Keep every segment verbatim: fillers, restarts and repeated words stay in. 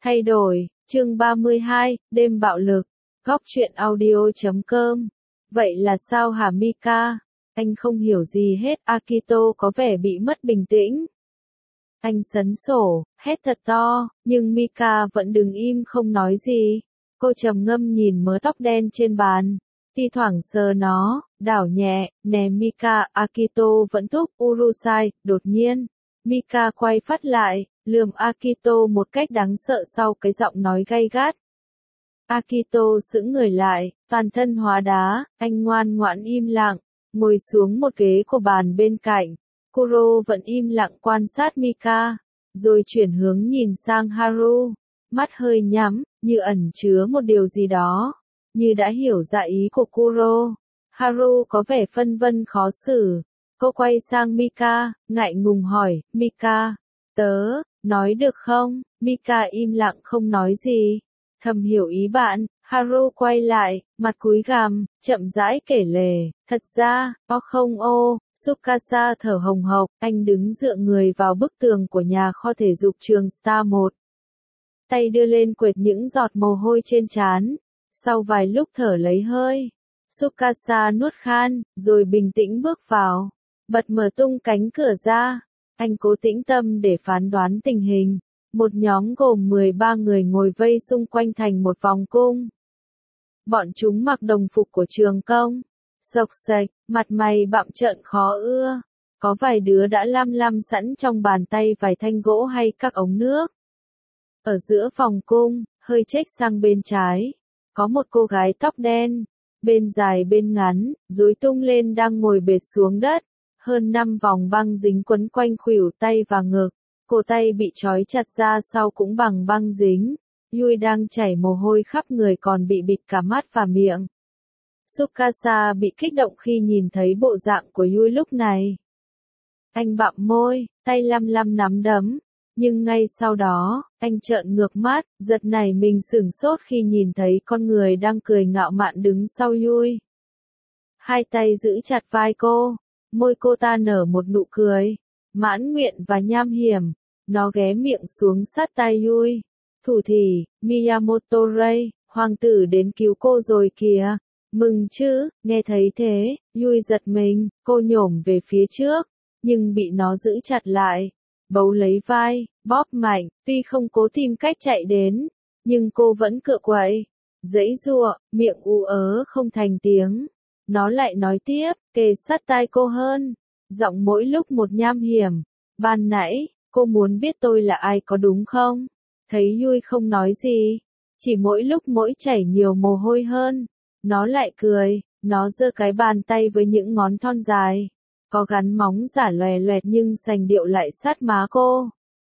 Thay đổi, chương ba mươi hai, đêm bạo lực, góc truyện audio chấm com. Vậy là sao hả Mika? Anh không hiểu gì hết, Akito có vẻ bị mất bình tĩnh. Anh sấn sổ, hét thật to, nhưng Mika vẫn đứng im không nói gì. Cô trầm ngâm nhìn mớ tóc đen trên bàn, thi thoảng sờ nó, đảo nhẹ, nè Mika, Akito vẫn thúc, Urusai, đột nhiên. Mika quay phát lại, lườm Akito một cách đáng sợ sau cái giọng nói gay gắt. Akito sững người lại, toàn thân hóa đá, anh ngoan ngoãn im lặng, ngồi xuống một ghế của bàn bên cạnh. Kuro vẫn im lặng quan sát Mika, rồi chuyển hướng nhìn sang Haru, mắt hơi nhắm, như ẩn chứa một điều gì đó, như đã hiểu ra ý của Kuro. Haru có vẻ phân vân khó xử. Cô quay sang Mika, ngại ngùng hỏi, Mika, tớ, nói được không? Mika im lặng không nói gì. Thầm hiểu ý bạn, Haru quay lại, mặt cúi gằm, chậm rãi kể lể, thật ra, o không ô, Tsukasa thở hồng hộc, anh đứng dựa người vào bức tường của nhà kho thể dục trường Star một. Tay đưa lên quệt những giọt mồ hôi trên trán, sau vài lúc thở lấy hơi. Tsukasa nuốt khan, rồi bình tĩnh bước vào. Bật mở tung cánh cửa ra, anh cố tĩnh tâm để phán đoán tình hình. Một nhóm gồm mười ba người ngồi vây xung quanh thành một vòng cung. Bọn chúng mặc đồng phục của trường công, xộc xệch, mặt mày bặm trợn khó ưa. Có vài đứa đã lam lam sẵn trong bàn tay vài thanh gỗ hay các ống nước. Ở giữa vòng cung, hơi chếch sang bên trái, có một cô gái tóc đen, bên dài bên ngắn, rối tung lên đang ngồi bệt xuống đất. Hơn năm vòng băng dính quấn quanh khuỷu tay và ngực, cổ tay bị trói chặt ra sau cũng bằng băng dính. Yui đang chảy mồ hôi khắp người còn bị bịt cả mắt và miệng. Tsukasa bị kích động khi nhìn thấy bộ dạng của Yui lúc này. Anh bặm môi, tay lăm lăm nắm đấm, nhưng ngay sau đó, anh trợn ngược mắt, giật nảy mình sửng sốt khi nhìn thấy con người đang cười ngạo mạn đứng sau Yui. Hai tay giữ chặt vai cô. Môi cô ta nở một nụ cười, mãn nguyện và nham hiểm. Nó ghé miệng xuống sát tai Yui. Thủ thỉ, Miyamoto Rei, hoàng tử đến cứu cô rồi kìa. Mừng chứ, nghe thấy thế, Yui giật mình, cô nhổm về phía trước, nhưng bị nó giữ chặt lại. Bấu lấy vai, bóp mạnh, tuy không cố tìm cách chạy đến, nhưng cô vẫn cựa quậy. Giãy giụa, miệng ú ớ không thành tiếng. Nó lại nói tiếp, kề sát tai cô hơn, giọng mỗi lúc một nham hiểm. Ban nãy, cô muốn biết tôi là ai có đúng không? Thấy Yui không nói gì, chỉ mỗi lúc mỗi chảy nhiều mồ hôi hơn. Nó lại cười, nó giơ cái bàn tay với những ngón thon dài, có gắn móng giả lòe loẹt nhưng sành điệu lại sát má cô.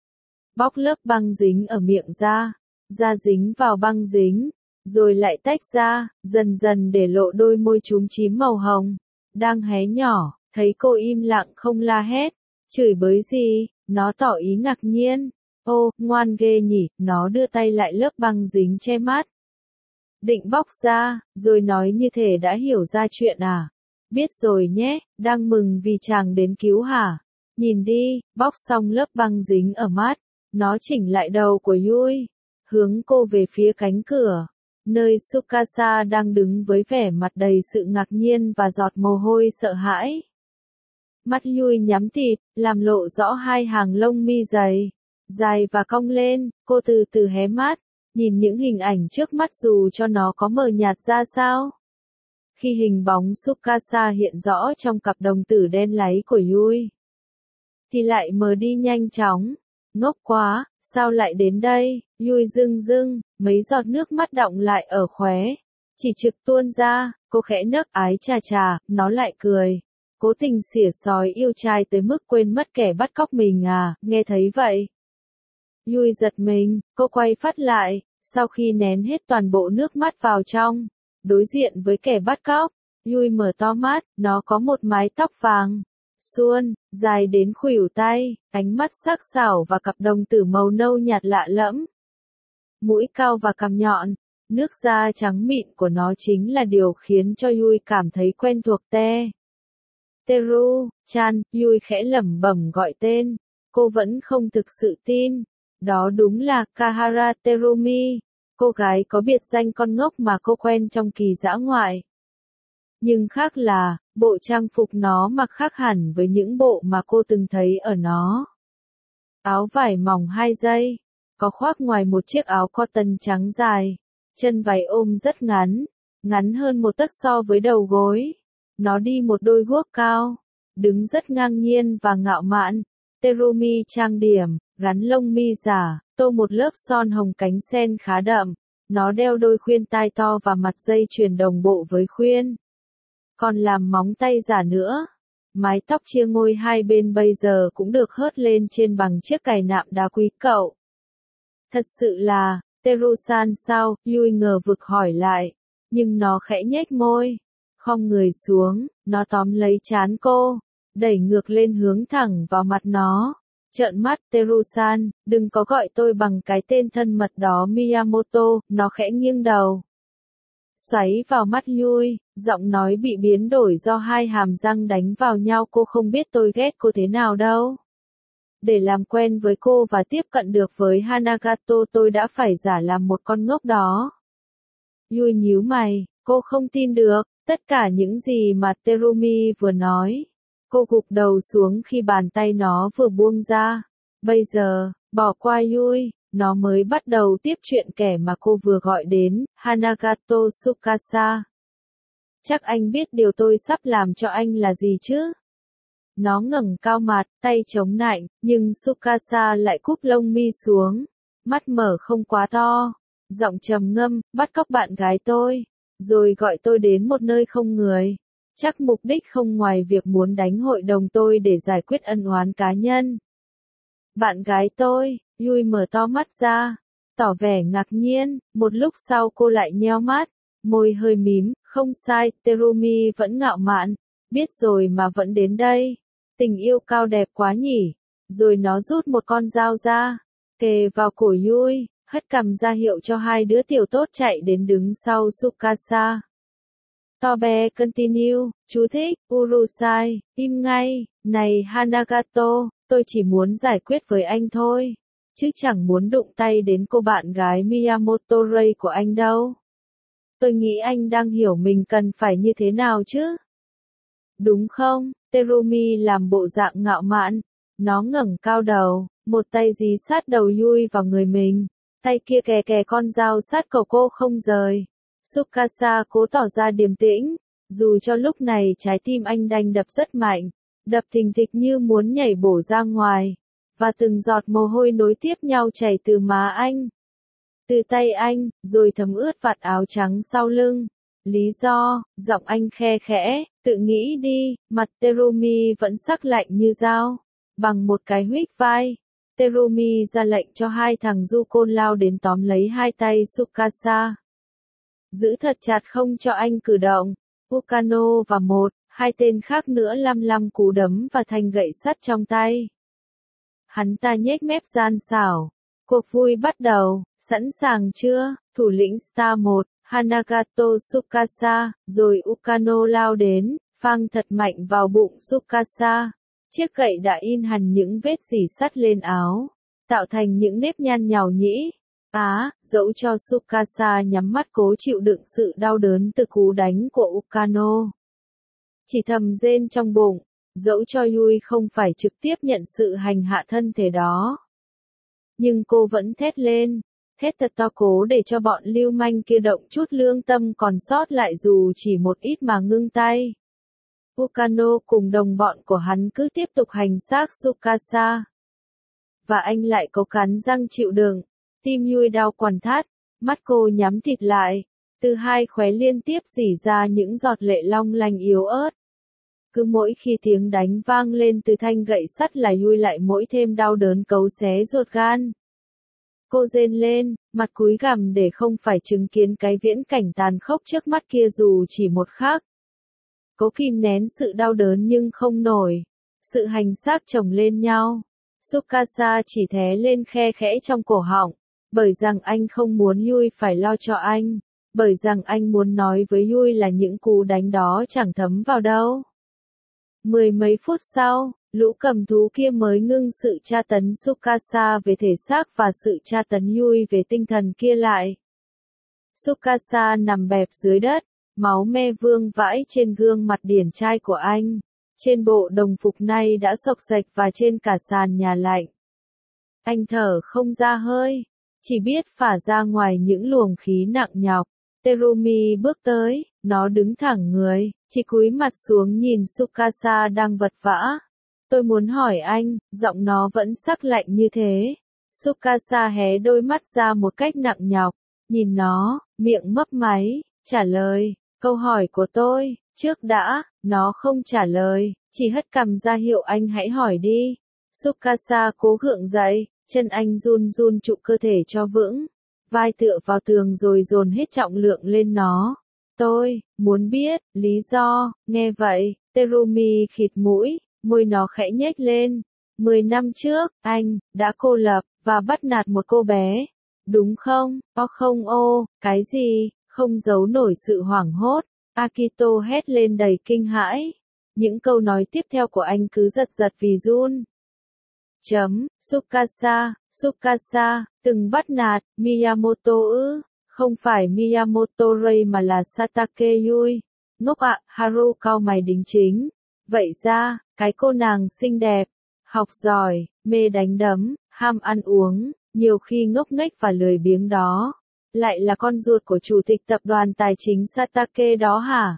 Bóc lớp băng dính ở miệng ra, da dính vào băng dính. Rồi lại tách ra, dần dần để lộ đôi môi chúm chím màu hồng, đang hé nhỏ. Thấy cô im lặng không la hét, chửi bới gì, nó tỏ ý ngạc nhiên. Ô, ngoan ghê nhỉ, nó đưa tay lại lớp băng dính che mắt. Định bóc ra, rồi nói như thể đã hiểu ra chuyện à. Biết rồi nhé, đang mừng vì chàng đến cứu hả? Nhìn đi, bóc xong lớp băng dính ở mắt, nó chỉnh lại đầu của Yui, hướng cô về phía cánh cửa. Nơi Tsukasa đang đứng với vẻ mặt đầy sự ngạc nhiên và giọt mồ hôi sợ hãi. Mắt Yui nhắm tịt, làm lộ rõ hai hàng lông mi dày, dài và cong lên. Cô từ từ hé mắt, nhìn những hình ảnh trước mắt dù cho nó có mờ nhạt ra sao. Khi hình bóng Tsukasa hiện rõ trong cặp đồng tử đen láy của Yui, thì lại mờ đi nhanh chóng. Ngốc quá, sao lại đến đây? Yui rưng rưng, mấy giọt nước mắt đọng lại ở khóe, chỉ trực tuôn ra. Cô khẽ nấc ái chà chà, nó lại cười, cố tình xỉa xói yêu trai tới mức quên mất kẻ bắt cóc mình à. Nghe thấy vậy, Yui giật mình, cô quay phát lại, sau khi nén hết toàn bộ nước mắt vào trong, đối diện với kẻ bắt cóc. Yui mở to mắt, nó có một mái tóc vàng suôn, dài đến khuỷu tay, ánh mắt sắc sảo và cặp đồng tử màu nâu nhạt lạ lẫm. Mũi cao và cằm nhọn, nước da trắng mịn của nó chính là điều khiến cho Yui cảm thấy quen thuộc. Te. Teru, chan, Yui khẽ lẩm bẩm gọi tên, cô vẫn không thực sự tin. Đó đúng là Kahara Terumi, cô gái có biệt danh con ngốc mà cô quen trong kỳ dã ngoại. Nhưng khác là, bộ trang phục nó mặc khác hẳn với những bộ mà cô từng thấy ở nó. Áo vải mỏng hai dây, có khoác ngoài một chiếc áo cotton trắng dài, chân váy ôm rất ngắn, ngắn hơn một tấc so với đầu gối. Nó đi một đôi guốc cao, đứng rất ngang nhiên và ngạo mạn. Terumi trang điểm, gắn lông mi giả, tô một lớp son hồng cánh sen khá đậm. Nó đeo đôi khuyên tai to và mặt dây chuyền đồng bộ với khuyên. Còn làm móng tay giả nữa. Mái tóc chia ngôi hai bên bây giờ cũng được hớt lên trên bằng chiếc cài nạm đá quý cậu. Thật sự là, Teru-san sao? Yui ngờ vực hỏi lại. Nhưng nó khẽ nhếch môi. Khom người xuống, nó tóm lấy trán cô, đẩy ngược lên hướng thẳng vào mặt nó. Trợn mắt, Teru-san, đừng có gọi tôi bằng cái tên thân mật đó Miyamoto, nó khẽ nghiêng đầu. Xoáy vào mắt Yui, giọng nói bị biến đổi do hai hàm răng đánh vào nhau. Cô không biết tôi ghét cô thế nào đâu. Để làm quen với cô và tiếp cận được với Hanagato tôi đã phải giả làm một con ngốc đó. Yui nhíu mày, cô không tin được, tất cả những gì mà Terumi vừa nói. Cô gục đầu xuống khi bàn tay nó vừa buông ra. Bây giờ, bỏ qua Yui, nó mới bắt đầu tiếp chuyện kẻ mà cô vừa gọi đến, Hanagato Tsukasa. Chắc anh biết điều tôi sắp làm cho anh là gì chứ? Nó ngẩng cao mặt, tay chống nạnh, nhưng Tsukasa lại cúp lông mi xuống. Mắt mở không quá to, giọng trầm ngâm, bắt cóc bạn gái tôi, rồi gọi tôi đến một nơi không người. Chắc mục đích không ngoài việc muốn đánh hội đồng tôi để giải quyết ân oán cá nhân. Bạn gái tôi, Yui mở to mắt ra, tỏ vẻ ngạc nhiên, một lúc sau cô lại nheo mắt, môi hơi mím, không sai, Terumi vẫn ngạo mạn, biết rồi mà vẫn đến đây. Tình yêu cao đẹp quá nhỉ. Rồi nó rút một con dao ra, kề vào cổ Yui, hất cằm ra hiệu cho hai đứa tiểu tốt chạy đến đứng sau Tsukasa. Tobe continue, chú thích, Urusai, im ngay, này Hanagato, tôi chỉ muốn giải quyết với anh thôi, chứ chẳng muốn đụng tay đến cô bạn gái Miyamoto Rei của anh đâu. Tôi nghĩ anh đang hiểu mình cần phải như thế nào chứ. Đúng không? Terumi làm bộ dạng ngạo mạn, nó ngẩng cao đầu, một tay dí sát đầu Yui vào người mình, tay kia kè kè con dao sát cổ cô không rời. Tsukasa cố tỏ ra điềm tĩnh, dù cho lúc này trái tim anh đanh đập rất mạnh, đập thình thịch như muốn nhảy bổ ra ngoài, và từng giọt mồ hôi nối tiếp nhau chảy từ má anh, từ tay anh, rồi thấm ướt vạt áo trắng sau lưng. Lý do, giọng anh khe khẽ, tự nghĩ đi, mặt Terumi vẫn sắc lạnh như dao. Bằng một cái huých vai, Terumi ra lệnh cho hai thằng du côn lao đến tóm lấy hai tay Tsukasa. Giữ thật chặt không cho anh cử động. Ukano và một, hai tên khác nữa lăm lăm cú đấm và thanh gậy sắt trong tay. Hắn ta nhếch mép gian xảo. Cuộc vui bắt đầu, sẵn sàng chưa? Thủ lĩnh Star một, Hanagato Tsukasa, rồi Ukano lao đến, phang thật mạnh vào bụng Tsukasa. Chiếc gậy đã in hằn những vết rỉ sắt lên áo, tạo thành những nếp nhăn nhàu nhĩ. Á, dẫu cho Tsukasa nhắm mắt cố chịu đựng sự đau đớn từ cú đánh của Ukano. Chỉ thầm rên trong bụng, dẫu cho Yui không phải trực tiếp nhận sự hành hạ thân thể đó. Nhưng cô vẫn thét lên, thét thật to cố để cho bọn lưu manh kia động chút lương tâm còn sót lại dù chỉ một ít mà ngưng tay. Ukano cùng đồng bọn của hắn cứ tiếp tục hành xác Tsukasa. Và anh lại có cắn răng chịu đựng. Tim Yui đau quằn thắt, mắt cô nhắm thịt lại, từ hai khóe liên tiếp rỉ ra những giọt lệ long lanh yếu ớt. Cứ mỗi khi tiếng đánh vang lên từ thanh gậy sắt là Yui lại mỗi thêm đau đớn cấu xé ruột gan. Cô rên lên, mặt cúi gằm để không phải chứng kiến cái viễn cảnh tàn khốc trước mắt kia dù chỉ một khắc. Cố kìm nén sự đau đớn nhưng không nổi. Sự hành xác chồng lên nhau. Tsukasa chỉ thé lên khe khẽ trong cổ họng. Bởi rằng anh không muốn Yui phải lo cho anh. Bởi rằng anh muốn nói với Yui là những cú đánh đó chẳng thấm vào đâu. Mười mấy phút sau, Lũ cầm thú kia mới ngưng sự tra tấn Tsukasa về thể xác và sự tra tấn Yui về tinh thần kia lại. Tsukasa nằm bẹp dưới đất, máu me vương vãi trên gương mặt điển trai của anh. Trên bộ đồng phục nay đã xộc xệch và trên cả sàn nhà lạnh. Anh thở không ra hơi, chỉ biết phả ra ngoài những luồng khí nặng nhọc. Terumi bước tới, nó đứng thẳng người, chỉ cúi mặt xuống nhìn Tsukasa đang vật vã. Tôi muốn hỏi anh, giọng nó vẫn sắc lạnh như thế. Tsukasa hé đôi mắt ra một cách nặng nhọc, nhìn nó, miệng mấp máy, trả lời, câu hỏi của tôi, trước đã, nó không trả lời, chỉ hất cằm ra hiệu anh hãy hỏi đi. Tsukasa cố gượng dậy, chân anh run run trụ cơ thể cho vững, vai tựa vào tường rồi dồn hết trọng lượng lên nó. Tôi, muốn biết, lý do, nghe vậy, Terumi khịt mũi, môi nó khẽ nhếch lên. Mười năm trước, anh, đã cô lập, và bắt nạt một cô bé. Đúng không? O không ô, cái gì? Không giấu nổi sự hoảng hốt. Akito hét lên đầy kinh hãi. Những câu nói tiếp theo của anh cứ giật giật vì run. Chấm, Tsukasa, Tsukasa, từng bắt nạt, Miyamoto ư, không phải Miyamoto Rei mà là Satake Yui. Ngốc ạ, Haru cau mày đính chính. Vậy ra, cái cô nàng xinh đẹp, học giỏi, mê đánh đấm, ham ăn uống, nhiều khi ngốc nghếch và lười biếng đó, lại là con ruột của chủ tịch tập đoàn tài chính Satake đó hả?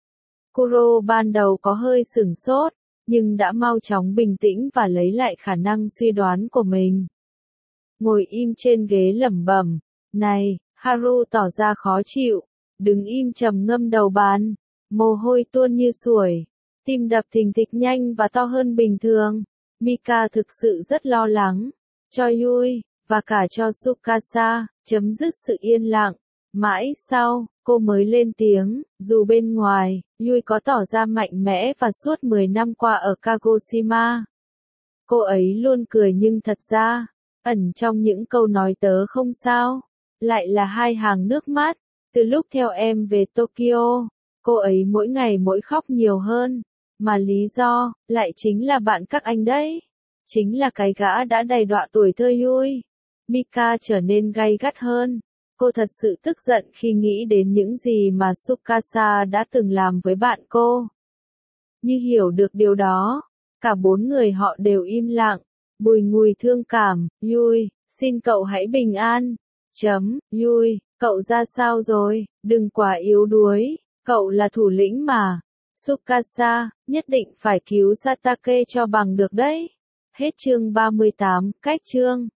Kuro ban đầu có hơi sửng sốt, nhưng đã mau chóng bình tĩnh và lấy lại khả năng suy đoán của mình. Ngồi im trên ghế lẩm bẩm, này, Haru tỏ ra khó chịu, đứng im trầm ngâm đầu bàn, mồ hôi tuôn như suối, tim đập thình thịch nhanh và to hơn bình thường. Mika thực sự rất lo lắng, cho Yui, và cả cho Tsukasa, chấm dứt sự yên lặng. Mãi sau, cô mới lên tiếng, dù bên ngoài, Yui có tỏ ra mạnh mẽ và suốt mười năm qua ở Kagoshima. Cô ấy luôn cười nhưng thật ra, ẩn trong những câu nói tớ không sao, lại là hai hàng nước mắt. Từ lúc theo em về Tokyo, cô ấy mỗi ngày mỗi khóc nhiều hơn, mà lý do, lại chính là bạn các anh đấy. Chính là cái gã đã đầy đọa tuổi thơ Yui. Mika trở nên gay gắt hơn. Cô thật sự tức giận khi nghĩ đến những gì mà Tsukasa đã từng làm với bạn cô. Như hiểu được điều đó, cả bốn người họ đều im lặng, bùi ngùi thương cảm. Yui, xin cậu hãy bình an. Chấm, Yui, cậu ra sao rồi, đừng quá yếu đuối, cậu là thủ lĩnh mà. Tsukasa, nhất định phải cứu Satake cho bằng được đấy. Hết chương ba mươi tám, cách chương.